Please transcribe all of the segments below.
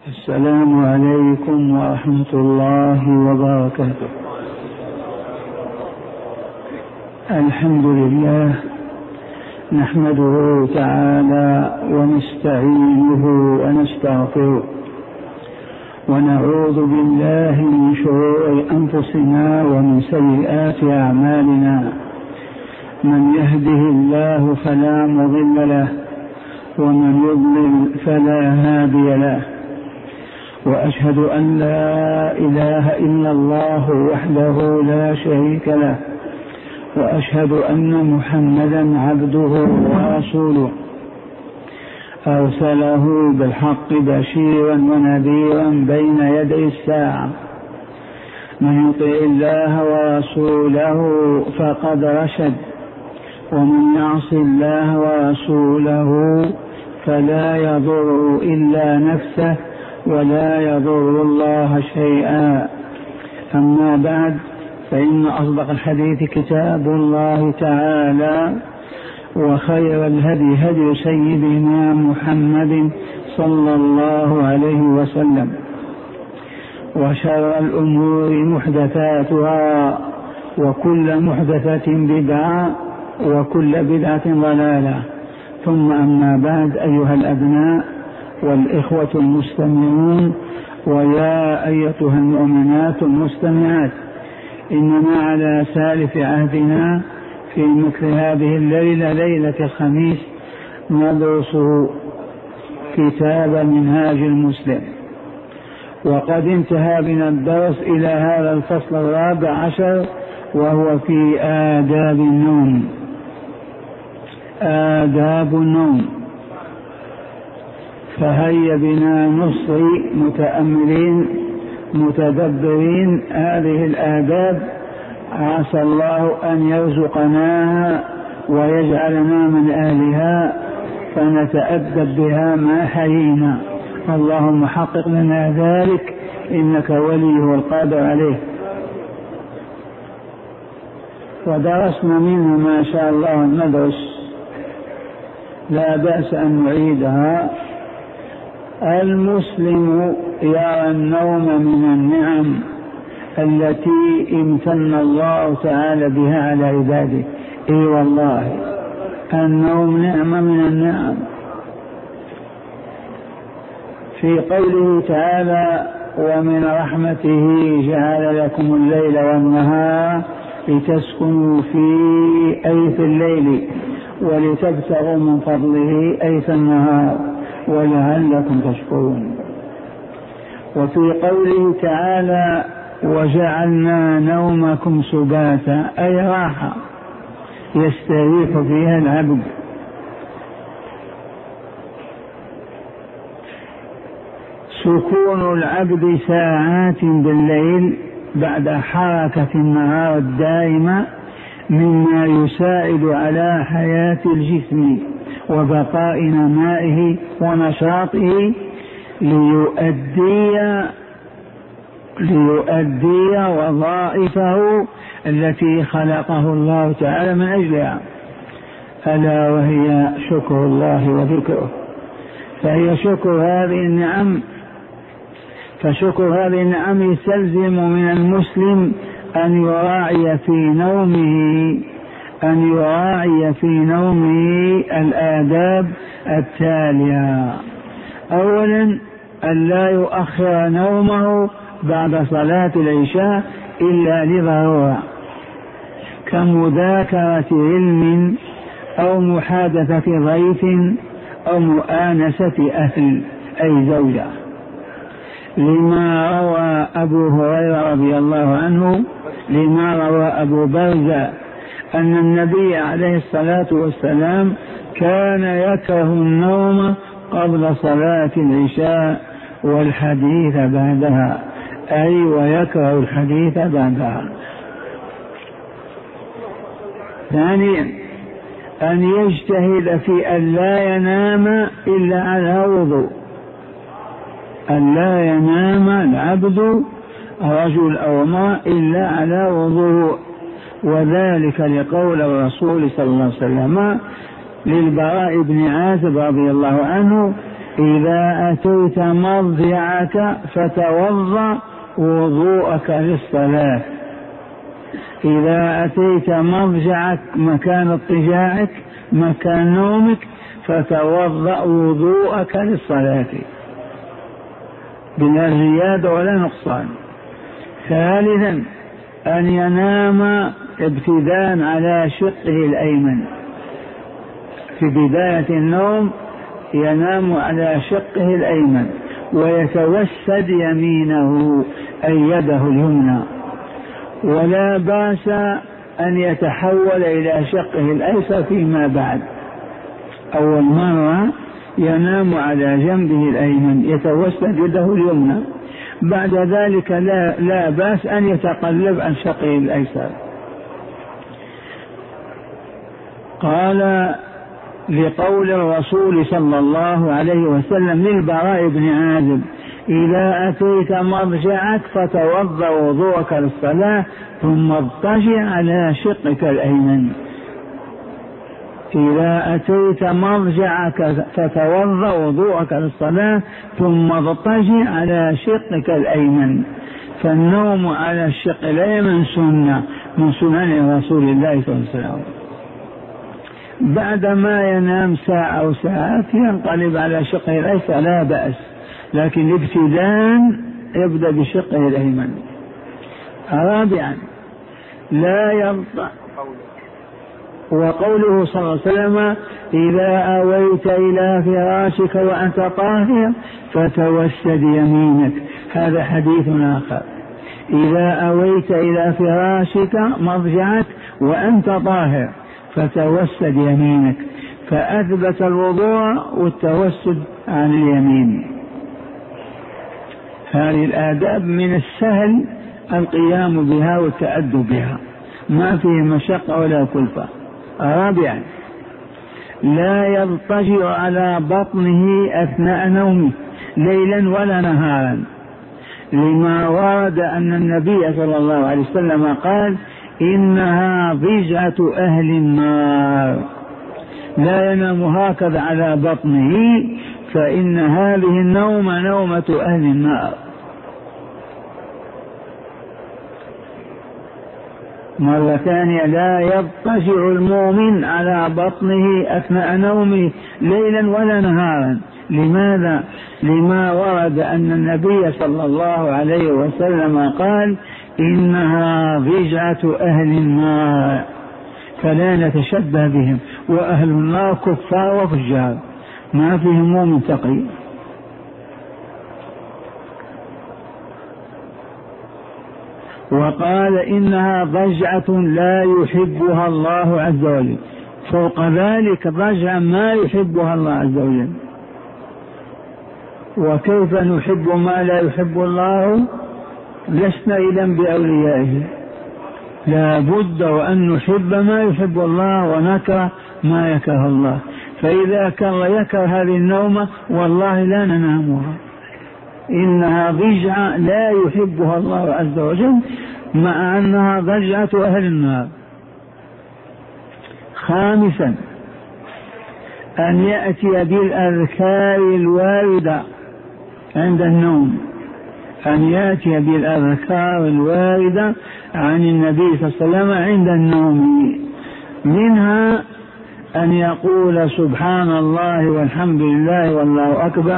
السلام عليكم ورحمة الله وبركاته. الحمد لله نحمده تعالى ونستعينه ونستغفره ونعوذ بالله من شرور أنفسنا ومن سيئات أعمالنا. من يهده الله فلا مضل له ومن يضلل فلا هادي له، وأشهد أن لا إله إلا الله وحده لا شريك له، وأشهد أن محمدا عبده ورسوله أرسله بالحق بشيرا ونذيرا بين يدي الساعة. من يطع الله ورسوله فقد رشد، ومن يعص الله ورسوله فلا يضر إلا نفسه ولا يضر الله شيئا. أما بعد، فإن أصدق الحديث كتاب الله تعالى، وخير الهدي هدي سيدنا محمد صلى الله عليه وسلم، وشر الأمور محدثاتها، وكل محدثة بدعة، وكل بدعة ضلالة. ثم أما بعد، أيها الأبناء والإخوة المستمعون، ويا أيتها المؤمنات المستمعات، إننا على سالف عهدنا في مثل هذه الليلة، ليلة الخميس، ندرس كتاب منهاج المسلم، وقد انتهى بنا الدرس إلى هذا الفصل 14، وهو في آداب النوم. آداب النوم. فهيا بنا نصغي متأملين متدبرين هذه الآداب، عسى الله أن يرزقناها ويجعلنا من أهلها، فنتأدب بها ما حيينا. اللهم حقق لنا ذلك، إنك ولي والقادر عليه. ودرسنا منه ما شاء الله ندرس، لا بأس أن نعيدها. المسلم يرى النوم من النعم التي امتن الله تعالى بها على عباده. اي والله، النوم نعمة من النعم. في قوله تعالى: ومن رحمته جعل لكم الليل والنهار لتسكنوا فيه أي في الليل، ولتبتغوا من فضله أي في النهار، ولعلكم تشكرون. وفي قوله تعالى: وجعلنا نومكم سباتا أي راحة يستريح فيها العبد. سكون العبد ساعات بالليل بعد حركة النهار الدائمة مما يساعد على حياة الجسم وبقاء نمائه ونشاطه ليؤدي وظائفه التي خلقه الله تعالى من أجلها، ألا وهي شكر الله وذكره. فهي شكر هذه النعم، فشكر هذه النعم يستلزم من المسلم أن يراعي في نومه الآداب التالية. أولا، أن لا يؤخر نومه بعد صلاة العشاء إلا لضرورة، كمذاكرة علم أو محادثة ضيف أو مؤانسة أهل أي زوجة، لما روى أبو هريرة رضي الله عنه، لما روى أبو برزة أن النبي عليه الصلاة والسلام كان يكره النوم قبل صلاة العشاء والحديث بعدها، أي ويكره الحديث بعدها. ثانيا، أن يجتهد في أن لا ينام إلا على وضوء، أن لا ينام العبد رجل أو امرأة إلا على وضوء، وذلك لقول الرسول صلى الله عليه وسلم للبراء بن عازب رضي الله عنه: إذا أتيت مضجعك فتوضأ وضوءك للصلاة. إذا أتيت مضجعك مكان اضطجاعك مكان نومك فتوضأ وضوءك للصلاة بلا زيادة ولا نقصان. ثالثا أن ينام ابتداء على شقه الأيمن، في بداية النوم ينام على شقه الأيمن ويتوسد يمينه أي يده اليمنى، ولا بأس أن يتحول إلى شقه الأيسر فيما بعد. أول مرة ينام على جنبه الأيمن يتوسد يده اليمنى، بعد ذلك لا بأس أن يتقلب عن شقه الأيسر. قال لقول الرسول صلى الله عليه وسلم للبراء بن عازب: إذا أتيت مضجعك فتوضأ وضوءك للصلاة ثم اضطجع على شقك الأيمن. إذا أتيت مضجعك فتوضأ وضوءك للصلاة ثم اضطجع على شقك الأيمن. فالنوم على الشق الأيمن سنة من سنن رسول الله صلى الله عليه وسلم. بعدما ينام ساعة أو ساعات ينقلب على شقه الأيسر لا بأس، لكن ابتداء يبدأ بشقه الأيمن. رابعا لا يضطع، وقوله صلى الله عليه وسلم: إذا أويت إلى فراشك وأنت طاهر فتوسد يمينك. هذا حديث آخر: إذا أويت إلى فراشك مضجعك وأنت طاهر فتوسد يمينك، فأثبت الوضوء والتوسد عن اليمين. هذه الآداب من السهل القيام بها والتأدب بها، ما فيه مشقة ولا كلفة. رابعا لا يضطجع على بطنه أثناء نومه ليلا ولا نهارا، لما ورد أن النبي صلى الله عليه وسلم قال: إنها ضجعة أهل النار. لا ينام هكذا على بطنه، فإن هذه النومة نومة أهل النار. مرة ثانية: لا يضطجع المؤمن على بطنه أثناء نومه ليلا ولا نهارا. لماذا؟ لما ورد أن النبي صلى الله عليه وسلم قال: إنها ضجعة أهل النار، فلا نتشبه بهم، وأهل النار كفار وفجار ما فيهم مؤمن تقي. وقال: إنها ضجعة لا يحبها الله عز وجل. فوق ذلك ضجعة ما يحبها الله عز وجل. وكيف نحب ما لا يحب الله؟ لسنا إذا بأوليائه. لا بد وأن نحب ما يحب الله ونكره ما يكره الله. فإذا كان يكره هذه النومة والله لا ننامها. إنها ضجعة لا يحبها الله عز وجل، مع أنها ضجعة أهل النار. خامسا أن يأتي بالأذكار الواردة عند النوم، أن يأتي بالأذكار الواردة عن النبي صلى الله عليه وسلم عند النوم. منها أن يقول: سبحان الله والحمد لله والله أكبر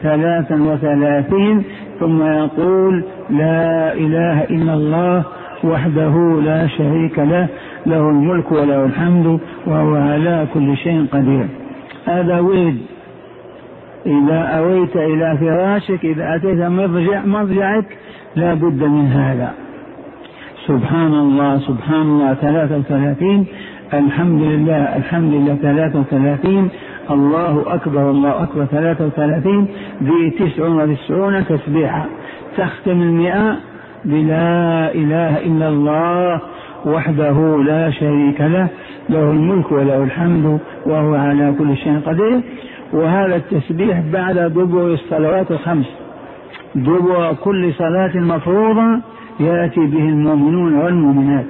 33، ثم يقول: لا إله إلا الله وحده لا شريك له، له الملك وله الحمد وهو على كل شيء قدير. هذا ورد إذا أويت إلى فراشك، إذا أتيت مضجعك لا بد من هذا. سبحان الله سبحان الله 33، الحمد لله الحمد لله 33، الله أكبر الله أكبر 33، ذي 99 تسبيحة. تختم 100 بلا إله إلا الله وحده لا شريك له، له الملك وله الحمد وهو على كل شيء قدير. وهذا التسبيح بعد دبر الصلوات الخمس، دبر كل صلاة مفروضة يأتي به المؤمنون والمؤمنات.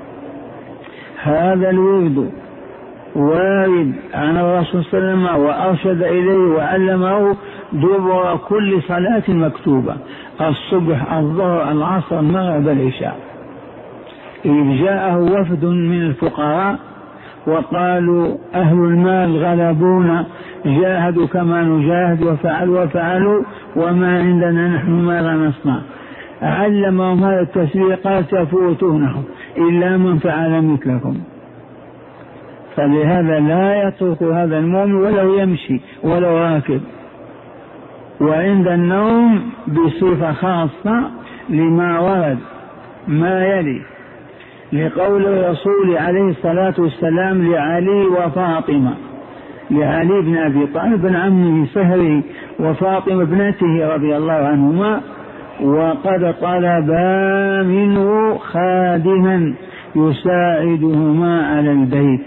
هذا الورد وارد عن الرسول صلى الله عليه وسلم وأرشد إليه وعلمه دبر كل صلاة مكتوبة، الصبح الظهر العصر المغرب العشاء. إذ جاءه وفد من الفقراء وقالوا أهل المال غلبونا، جاهدوا كما نجاهد وفعلوا وما عندنا نحن ماذا نصنع؟ علمهم هذا التسبيح قال تفوتونهم إلا من فعل مثلكم. فلهذا لا يترك هذا المؤمن ولو يمشي ولو راكب. وعند النوم بصفة خاصة لما ورد ما يلي: لقول الرسول عليه الصلاة والسلام لعلي وفاطمة، لعلي بن أبي طالب بن عمه سهري وفاطمة ابنته رضي الله عنهما، وقد طلبا منه خادما يساعدهما على البيت.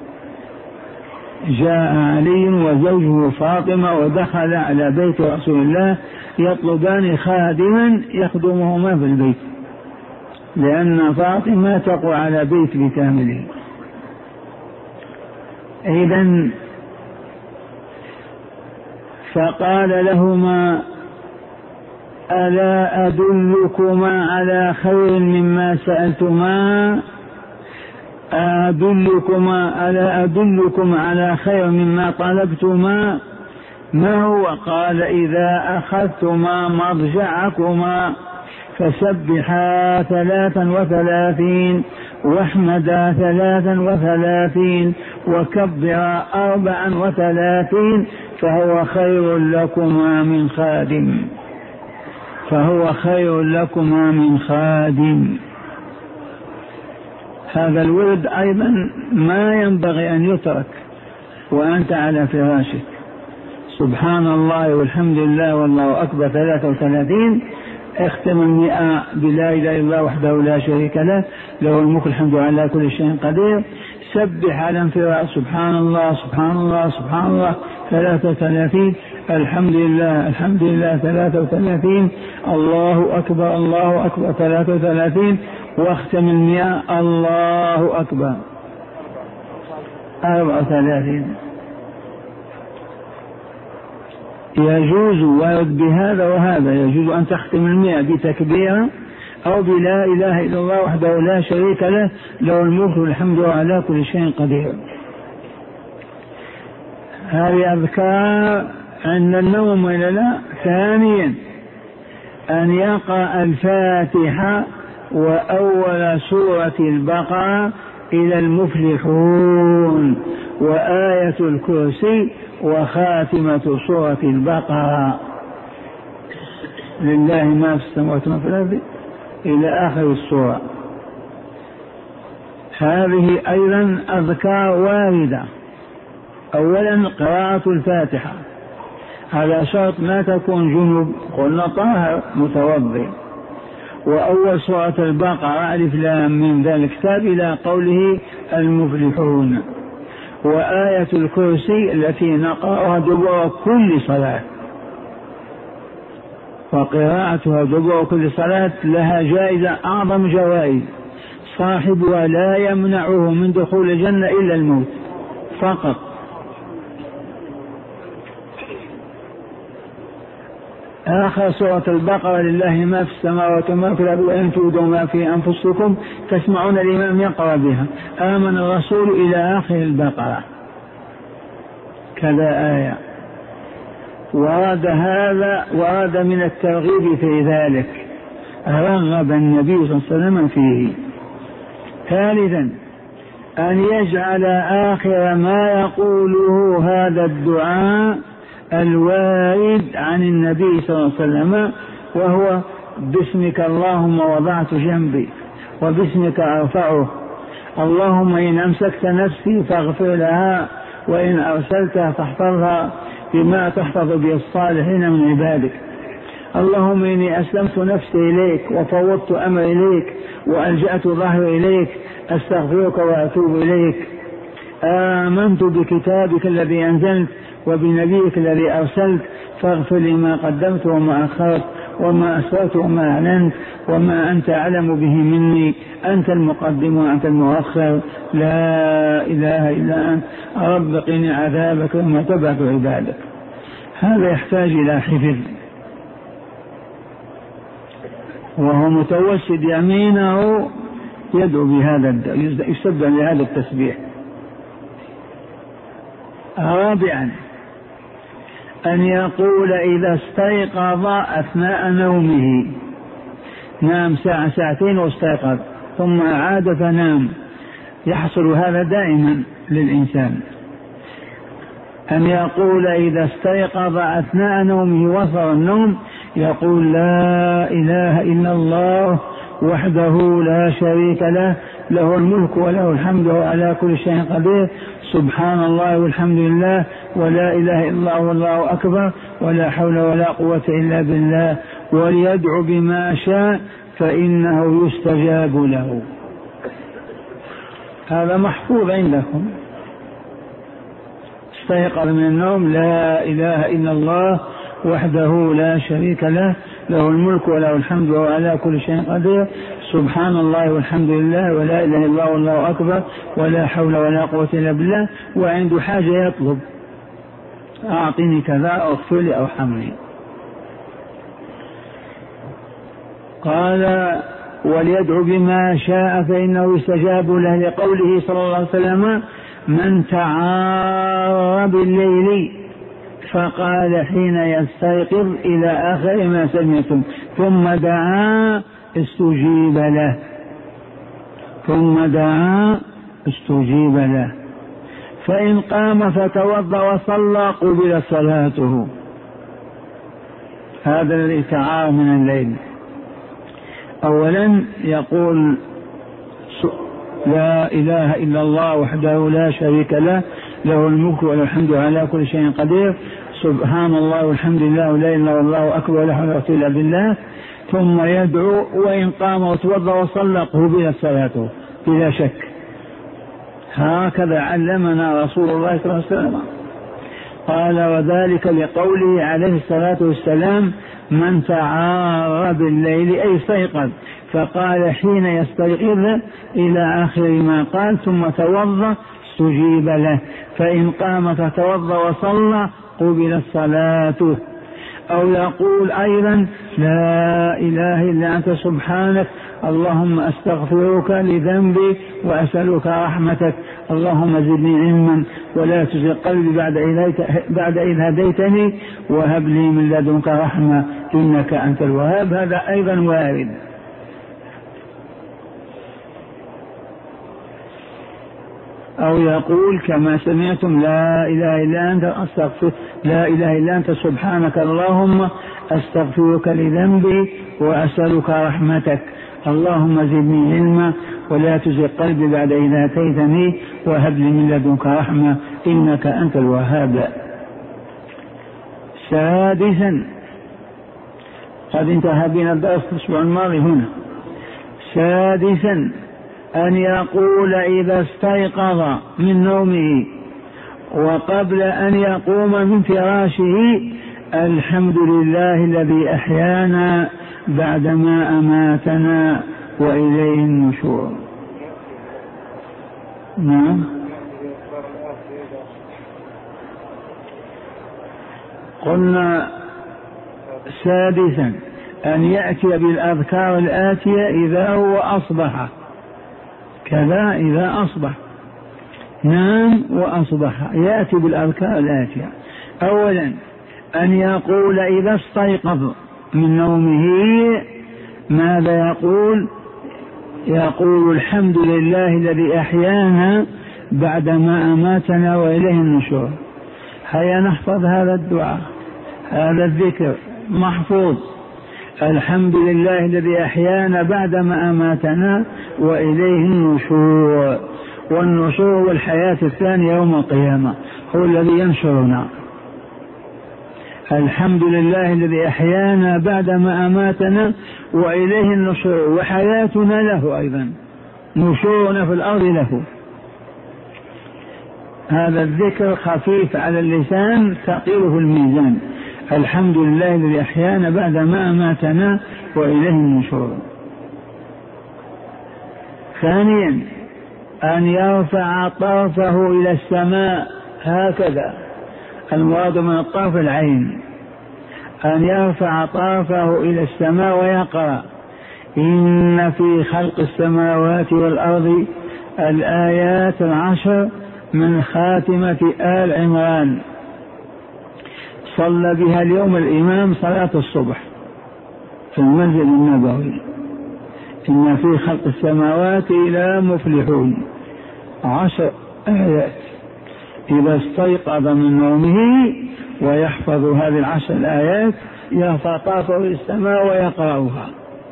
جاء علي وزوجه فاطمة ودخل على بيت رسول الله يطلبان خادما يخدمهما في البيت، لأن فاطمة تقوى على بيت بكامله. إذن فقال لهما: ألا أدلكما على خير مما سألتما؟ ألا أدلكم على خير مما طلبتما؟ ما هو؟ قال: إذا أخذتما مضجعكما فسبحا 33 واحمدا 33 وكبرا 34 فهو خير لكما من خادم. هذا الورد أيضا ما ينبغي أن يترك وأنت على فراشك. سبحان الله والحمد لله والله أكبر 33، اختم 100 بلا إله إلا الله وحده لا شريك له، له الملك الحمد على كل شيء قدير. سبح على انفراد سبحان الله سبحان الله سبحان الله 33، الحمد لله 33، الله أكبر 33، واختم 100 الله أكبر 34. يجوز ورد بهذا وهذا، يجوز أن تختم 100 بتكبيرة أو بلا إله إلا الله وحده لا شريك له، له الملك والحمد على كل شيء قدير. هذه أذكار عند النوم ولا لا؟ ثانيا أن يقرأ الفاتحة وأول سورة البقرة إلى المفلحون وآية الكرسي وخاتمة سورة البقرة، لله ما في السماوات وما في الأرض إلى آخر السورة. هذه أيضا أذكار واردة. أولا قراءة الفاتحة على شرط ما تكون جنوب، قلنا طاهر متوضئ. وأول سورة البقرة ألف لام من ذا الكتاب إلى قوله المفلحون، وآية الكرسي التي نقرأها دبر كل صلاة، وقراءتها دبر كل صلاة لها جائزة أعظم جوائز، صاحبها لا يمنعه من دخول الجنة إلا الموت فقط. آخر سورة البقرة لله ما في السماوات وما في الأرض وإن تبدوا ما في أنفسكم تسمعون الإمام يقرأ بها آمن الرسول إلى آخر البقرة كذا آية. ورد من الترغيب في ذلك، رغب النبي صلى الله عليه وسلم فيه. ثالثا أن يجعل آخر ما يقوله هذا الدعاء الوارد عن النبي صلى الله عليه وسلم، وهو: باسمك اللهم وضعت جنبي وباسمك أرفعه، اللهم إن أمسكت نفسي فاغفر لها وإن أرسلتها فاحفظها بما تحفظ به الصالحين من عبادك، اللهم إني أسلمت نفسي إليك وفوضت أمري إليك وألجأت ظهري إليك، أستغفرك وأتوب إليك، آمنت بكتابك الذي أنزلت وبنبيك الذي أرسلت، فاغفر لي ما قدمت وما أخرت وما أسررت وما أعلنت وما أنت أعلم به مني، أنت المقدم وأنت المؤخر، لا إله إلا أنت، رب قني عذابك وما تبعث عبادك. هذا يحتاج إلى حفظ، وهو متوسد يمينه يدعو بهذا، يسبح بهذا التسبيح. رابعا أن يقول إذا استيقظ أثناء نومه، نام ساعة ساعتين واستيقظ ثم عاد فنام، يحصل هذا دائما للإنسان، أن يقول إذا استيقظ أثناء نومه وصل النوم يقول لا إله إلا الله وحده لا شريك له، له الملك وله الحمد وعلى كل شيء قدير، سبحان الله والحمد لله ولا إله إلا الله والله أكبر ولا حول ولا قوة إلا بالله، وليدعو بما شاء فإنه يستجاب له. هذا محفوظ عندكم. استيقظ من النوم لا إله إلا الله وحده لا شريك له، له الملك وله الحمد وعلى كل شيء قدير، سبحان الله والحمد لله ولا إله إلا الله والله أكبر ولا حول ولا قوة إلا بالله، وعنده حاجة يطلب أعطني كذا أو اغفر لي أو ارحمني. قال وليدعو بما شاء فإنه يستجاب له، لقوله صلى الله عليه وسلم من تعار بالليل فقال حين يستيقظ إلى آخر ما سمعتم ثم دعا استجيب له، ثم دعا استجيب له، فإن قام فتوضأ وصلى قبل صلاته. هذا الذي تعار من الليل. أولا يقول لا إله إلا الله وحده لا شريك له، له الملك وله الحمد على كل شيء قدير، سبحان الله والحمد لله ولا إله إلا الله أكبر ولا حول ولا قوة إلا بالله، ثم يدعو وإن قام وتوضأ وصلى قبل صلاته بلا شك. هكذا علمنا رسول الله صلى الله عليه وسلم. قال وذلك لقوله عليه الصلاة والسلام من تعار بالليل أي استيقظ، فقال حين يستيقظ إلى آخر ما قال ثم توضأ استجيب له، فإن قام فتوضأ وصلى قبل صلاته. أو يقول أيضا لا إله إلا أنت سبحانك اللهم أستغفرك لذنبي وأسألك رحمتك، اللهم زدني علما ولا تزغ قلبي بعد إذ هديتني وهب لي من لدنك رحمة إنك أنت الوهاب. هذا أيضا وارد. أو يقول كما سمعتم لا إله إلا أنت أستغفر، لا إله إلا أنت سبحانك اللهم أستغفرك لذنبي وأسألك رحمتك، اللهم زدني علما ولا تزغ قلبي بعد إذ هديتني وهب لي من لدنك رحمة إنك أنت الوهاب. سادسا، قد انتهى بنا الدرس الأسبوع الماضي هنا. سادسا أن يقول إذا استيقظ من نومه وقبل أن يقوم من فراشه الحمد لله الذي أحيانا بعدما أماتنا وإليه النشور. نعم. قلنا سادسا أن يأتي بالأذكار الآتية إذا هو أصبح، كذا إذا أصبح نام وأصبح يأتي بالأذكار الآتية. أولا أن يقول إذا استيقظ من نومه ماذا يقول؟ يقول الحمد لله الذي أحيانا بعدما أماتنا وإليه النشور. هيا نحفظ هذا الدعاء، هذا الذكر محفوظ، الحمد لله الذي أحيانا بعدما أماتنا وإليه النشور. والنشور والحياة الثانية يوم القيامة هو الذي ينشرنا. الحمد لله الذي أحيانا بعدما أماتنا وإليه النشور، وحياتنا له أيضا، نشورنا في الأرض له. هذا الذكر خفيف على اللسان ثقيل في الميزان. الحمد لله الذي أحيانا بعدما أماتنا وإليه النشور. ثانيا أن يرفع طرفه إلى السماء هكذا، المراد من الطرف العين، أن يرفع طرفه إلى السماء ويقرأ: إن في خلق السماوات والأرض الآيات 10 من خاتمة آل عمران. صلى بها اليوم الإمام صلاة الصبح في المسجد النبوي. إن في خلق السماوات لا مفلحون 10 آيات. إذا استيقظ من نومه ويحفظ هذه 10 الآيات يرفع طرفه إلى السماء ويقرأها.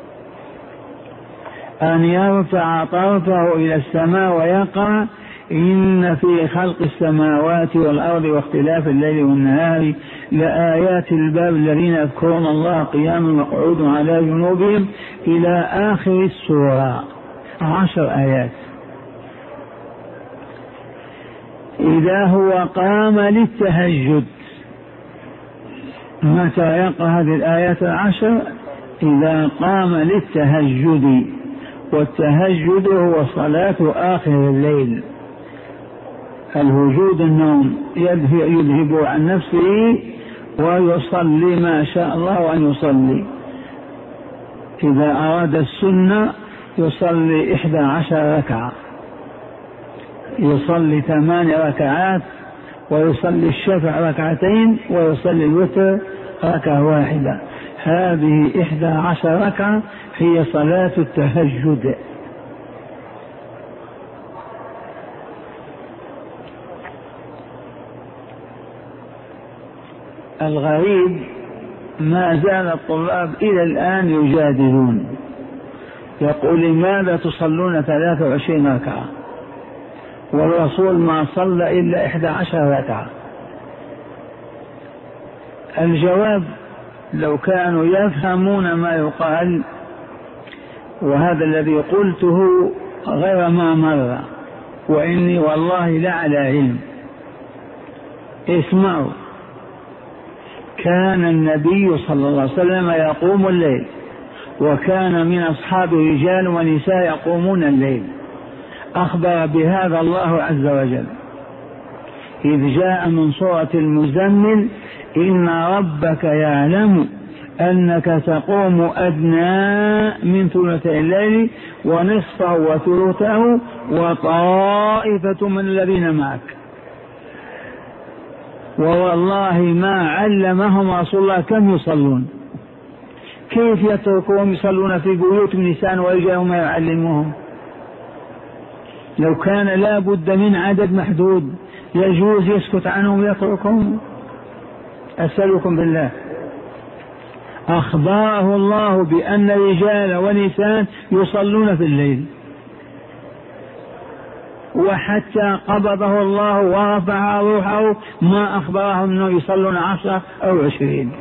أن يرفع طرفه إلى السماء ويقرأ: إن في خلق السماوات والأرض واختلاف الليل والنهار لآيات الباب الذين يذكرون الله قياما وقعودا على جنوبهم إلى آخر السورة. 10 آيات. إذا هو قام للتهجد، متى يقرأ هذه الآيات 10؟ إذا قام للتهجد، والتهجد هو صلاة آخر الليل. الوجود النوم يذهب عن نفسه ويصلي ما شاء الله أن يصلي. إذا أراد السنة يصلي 11 ركعة، يصلي 8 ركعات، ويصلي الشفع 2 ويصلي الوتر 1. هذه 11 ركعة هي صلاة التهجد. الغريب ما زال الطلاب إلى الآن يجادلون، يقول: لماذا تصلون 23 ركعة والرسول ما صلى إلا 11 ركعة؟ الجواب: لو كانوا يفهمون ما يقال، وهذا الذي قلته غير ما مر، وإني والله لعلى علم. اسمعوا: كان النبي صلى الله عليه وسلم يقوم الليل، وكان من أصحاب رجال ونساء يقومون الليل. أخبر بهذا الله عز وجل إذ جاء من سورة المزمل: إن ربك يعلم أنك تقوم أدنى من ثلثي الليل ونصفه وثلثه وطائفة من الذين معك. ووالله ما علمهم رسول الله كم يصلون. كيف يتركون يصلون في بيوت نساء ورجال وما يعلمهم؟ لو كان لا بد من عدد محدود يجوز يسكت عنهم ويتركهم؟ أسألكم بالله. أخبره الله بأن رجال ونساء يصلون في الليل، وحتى قبضه الله ورفع روحه ما أخبرهم أنه يصلون 10 أو 20.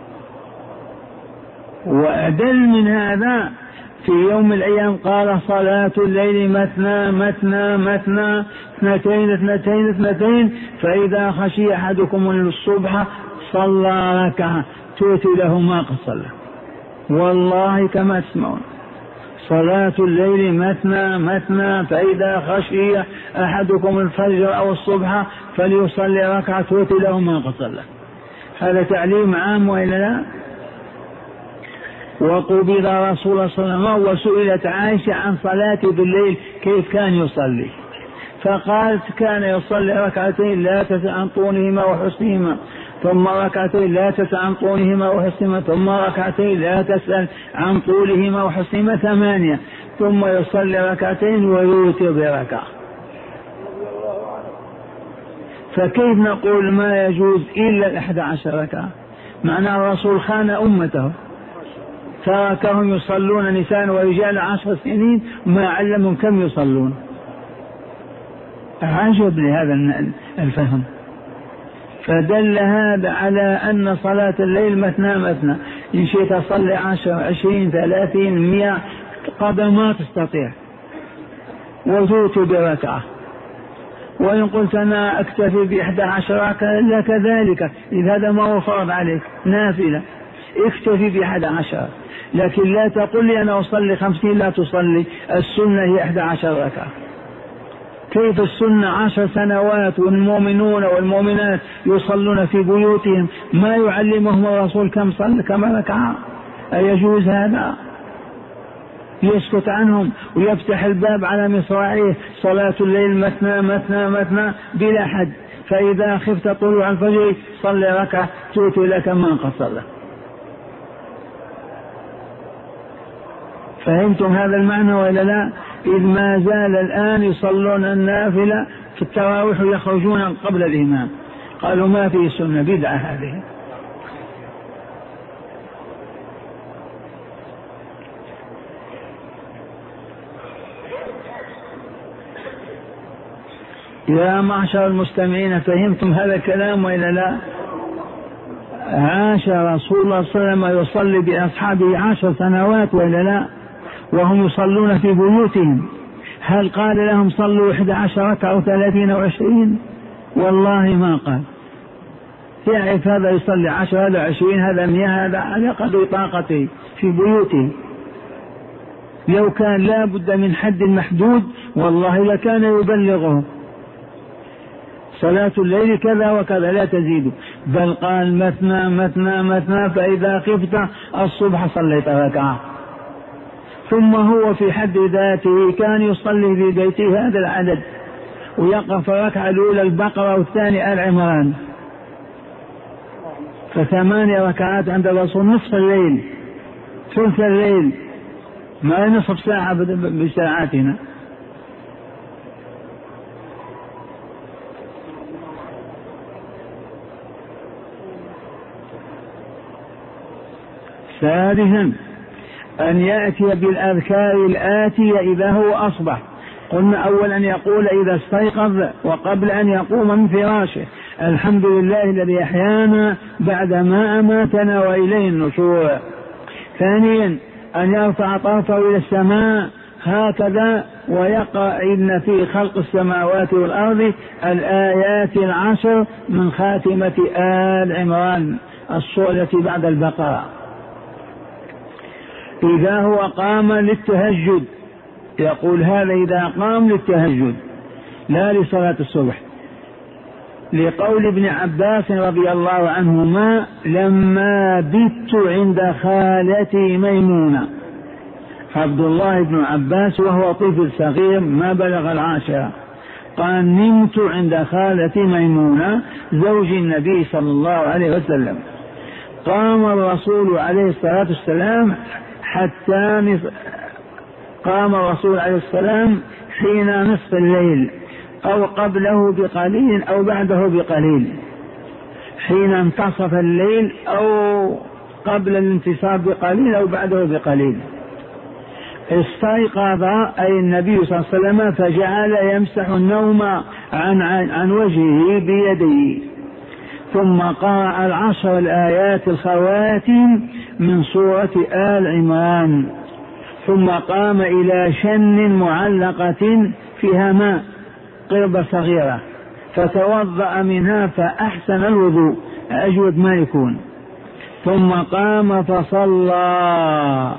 وأدل من هذا في يوم من الأيام قال: صلاة الليل مثنى مثنى مثنى 2 2 2، فإذا خشي أحدكم الصبح صلى ركعة تؤتي له ما قد صلى. والله كما تسمعون: صلاة الليل مثنى مثنى، فإذا خشي أحدكم الفجر أو الصبح فليصلي ركعة تؤتي له ما قد صلى. هذا تعليم عام وإلا لا؟ وقبض رسول الله صلى الله عليه وسلم وسئلت عائشة عن صلاته بالليل كيف كان يصلي، فقالت: كان يصلي 2 لا تسأل عن طولهما وحسنهما، ثم 2 لا تسأل عن طولهما وحسنهما، ثم 2 لا تسأل عن طولهما وحسنهما 8، ثم يصلي 2 ويوتر بركعة. فكيف نقول ما يجوز إلا 11 ركعة؟ معنى الرسول خان أمته، تركهم يصلون نساء ورجال 10 سنين ما علمهم كم يصلون. عجب لهذا الفهم. فدل هذا على أن صلاة الليل مثنى مثنى، إن شئت تصلي 10 20 30 100 قدر ما تستطيع وزوت بركعة. وإن قلت أنا أكتفي ب11 ركعة لا كذلك، إذا هذا ما هو فرض عليك نافلة اكتفي ب11، لكن لا تقل لي أنا أصلي 50، لا تصلي. السنة هي 11 ركعة. كيف السنة 10 سنوات والمؤمنون والمؤمنات يصلون في بيوتهم ما يعلمهم الرسول كم صلى كم ركعة؟ أيجوز هذا؟ يسكت عنهم ويفتح الباب على مصراعيه صلاة الليل مثنى مثنى مثنى بلا حد، فإذا خفت طلوع الفجر صلي ركعة تؤتي لك ما قصر. فهمتم هذا المعنى ولا لا؟ إذ ما زال الآن يصلون النافلة في التراويح ويخرجون قبل الإمام، قالوا ما في سنة، بدعة هذه. يا معشر المستمعين فهمتم هذا الكلام وإلا لا؟ عاش رسول الله صلى الله عليه وسلم يصلي بأصحابه 10 سنوات وإلا لا؟ وهم يصلون في بيوتهم. هل قال لهم صلوا 11 ركعة أو 30 أو 20؟ والله ما قال. يعرف هذا يصلي 10 هذا 20 هذا 100 هذا على قدر طاقته في بيوته. لو كان لا بد من حد محدود والله لكان يبلغه صلاة الليل كذا وكذا لا تزيد، بل قال مثنى مثنى مثنى، فإذا خفت الصبح صليت ركعة. ثم هو في حد ذاته كان يصلي في بيته هذا العدد ويقف ركعة الأولى البقرة والثاني آل عمران، ف8 ركعات عند الرسول نصف الليل ثلث الليل، ما نصف ساعة بساعاتنا. ثالثا أن يأتي بالأذكار الآتية إذا هو أصبح. قلنا أولا أن يقول إذا استيقظ وقبل أن يقوم من فراشه الحمد لله الذي أحيانا بعدما أماتنا وإليه النشور. ثانيا أن يرفع طرفه إلى السماء هكذا ويقرأ إن في خلق السماوات والأرض الآيات 10 من خاتمة آل عمران السورة التي بعد البقرة. إذا هو قام للتهجد يقول هذا إذا قام للتهجد لا لصلاة الصبح، لقول ابن عباس رضي الله عنهما لما بت عند خالتي ميمونة. عبد الله بن عباس وهو طفل صغير ما بلغ 10 قال نمت عند خالتي ميمونة زوج النبي صلى الله عليه وسلم. قام الرسول عليه الصلاة والسلام قام الرسول عليه السلام حين نصف الليل أو قبله بقليل أو بعده بقليل، حين انتصف الليل أو قبل الانتصاف بقليل أو بعده بقليل. استيقظ أي النبي صلى الله عليه وسلم فجعل يمسح النوم عن وجهه بيده، ثم قرأ 10 الآيات الخواتم من سورة آل عمران، ثم قام إلى شن معلقة فيها ماء قربة صغيرة فتوضأ منها فأحسن الوضوء أجود ما يكون، ثم قام فصلى.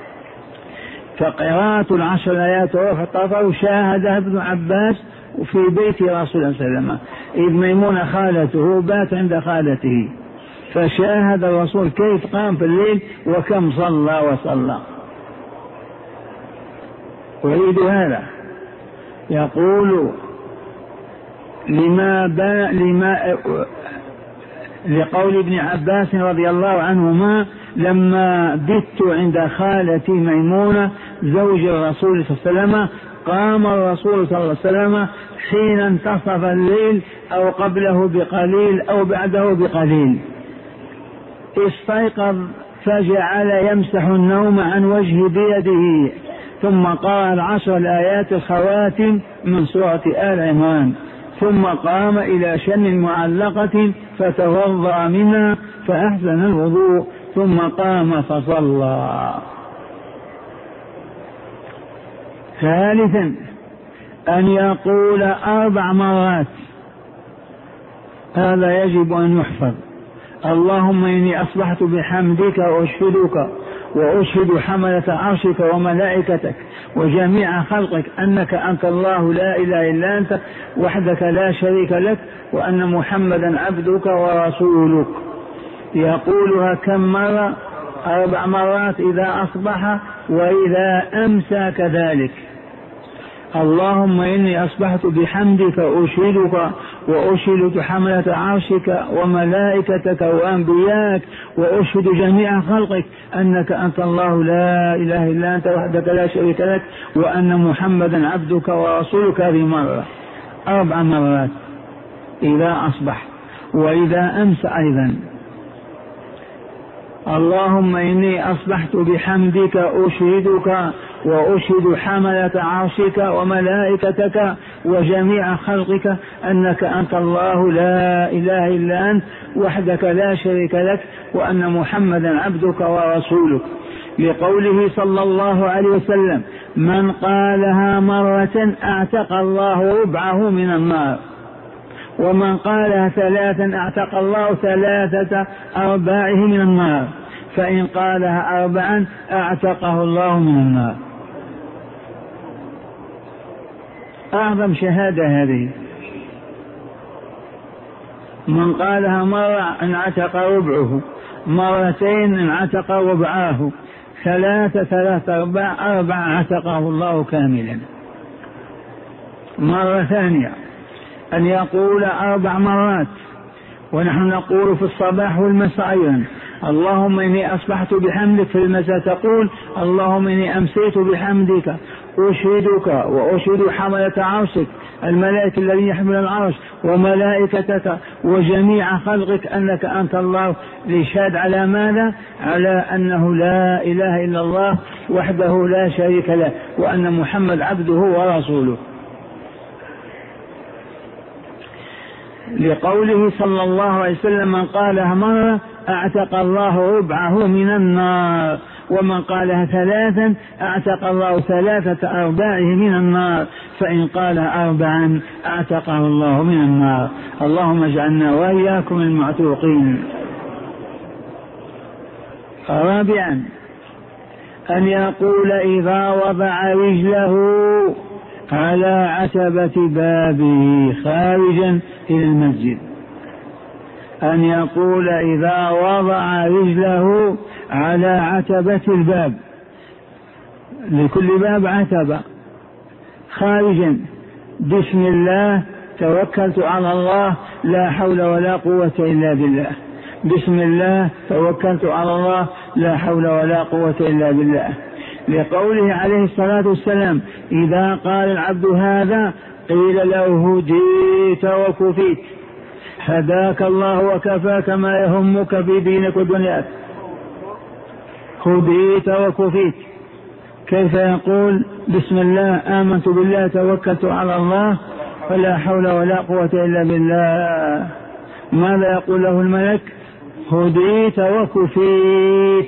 فقراءة 10 الآيات ورفع طرفه شاهدها ابن عباس في بيت رسول الله صلى الله عليه وسلم إذ ميمونة خالته بات عند خالته، فشاهد الرسول كيف قام في الليل وكم صلى وصلى. أريد هذا يقول لقول ابن عباس رضي الله عنهما لما بت عند خالتي ميمونة زوج الرسول صلى الله عليه وسلم قام الرسول صلى الله عليه وسلم حين انتصف الليل أو قبله بقليل أو بعده بقليل. استيقظ فجعل يمسح النوم عن وجهه بيده، ثم قال 10 الآيات الخواتم من سورة آل عمران، ثم قام إلى شن معلقة فتوضأ منها فأحسن الوضوء، ثم قام فصلى. ثالثا أن يقول 4 مرات، هذا يجب أن يحفظ: اللهم إني أصبحت بحمدك وأشهدك وأشهد حملة عرشك وملائكتك وجميع خلقك أنك أنت الله لا إله إلا أنت وحدك لا شريك لك وأن محمدا عبدك ورسولك. يقولها كم مرة؟ 4 مرات إذا أصبح وإذا أمسى كذلك. اللهم إني أصبحت بحمدك أشهدك وأشهد حملة عرشك وملائكتك وأنبياءك وأشهد جميع خلقك أنك أنت الله لا إله إلا أنت وحدك لا شريك لك وأن محمدا عبدك ورسولك. هذه مرة. 4 مرات إذا أصبح وإذا أمسى أيضا. اللهم إني أصبحت بحمدك أشهدك وأشهد حملة عرشك وملائكتك وجميع خلقك أنك أنت الله لا إله إلا أنت وحدك لا شريك لك وأن محمدا عبدك ورسولك. لقوله صلى الله عليه وسلم: من قالها مرة أعتق الله ربعه من النار، ومن قالها 3 أعتق الله 3 أرباعه من النار، فإن قالها 4 أعتقه الله من النار. أعظم شهادة هذه. من قالها مرة انعتق ربعه، 2 انعتق ربعاه، 3 أرباع 4 اعتقه الله كاملا. مرة ثانية أن يقول 4 مرات، ونحن نقول في الصباح والمساء أيضا: اللهم إني أصبحت بحمدك. في المساء تقول: اللهم إني أمسيت بحمدك أشهدك وأشهد حملة عرشك الملائكة الذين يحمل العرش وملائكتك وجميع خلقك أنك أنت الله. ليشهد على ماذا؟ على أنه لا إله إلا الله وحده لا شريك له وأن محمد عبده ورسوله. لقوله صلى الله عليه وسلم: من قالها مرة أعتق الله ربعه من النار، ومن قالها 3 أعتق الله 3 أرباعه من النار، فإن قالها 4 أعتقه الله من النار. اللهم اجعلنا وإياكم المعتوقين. رابعا أن يقول إذا وضع رجله على عتبة بابه خارجا إلى المسجد، أن يقول إذا وضع رجله على عتبة الباب، لكل باب عتبة، خارجا: بسم الله توكلت على الله لا حول ولا قوة إلا بالله. بسم الله توكلت على الله لا حول ولا قوة إلا بالله. لقوله عليه الصلاة والسلام: إذا قال العبد هذا قيل له هديت وكفيت. هداك الله وكفاك ما يهمك في دينك ودنياك. هديت وكفيت. كيف يقول بسم الله آمنت بالله توكلت على الله فلا حول ولا قوة إلا بالله؟ ماذا يقول له الملك؟ هديت وكفيت.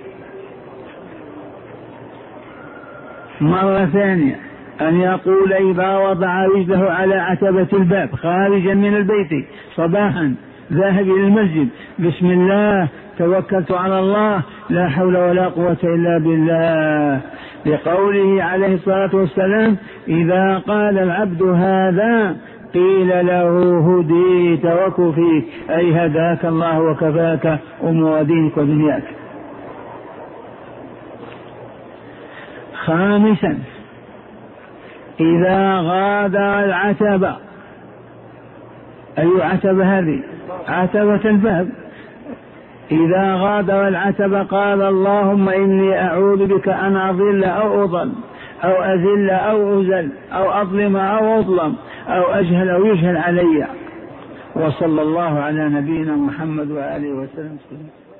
مرة ثانية أن يقول إذا وضع رجله على عتبة الباب خارجا من البيت صباحا ذاهب إلى المسجد: بسم الله توكلت على الله لا حول ولا قوة إلا بالله. لقوله عليه الصلاة والسلام: إذا قال العبد هذا قيل له هديت وكفيت، أي هداك الله وكفاك أمور دينك ودنياك. خامسا إذا غادر العتبة. أي عتبة هذه؟ عتبة الباب. إذا غادر العتبة قال: اللهم إني أعوذ بك أن أضل أو أضل أو أذل أو أزل أو أظلم أو أظلم أو أجهل أو يجهل علي. وصلى الله على نبينا محمد وآله وسلم.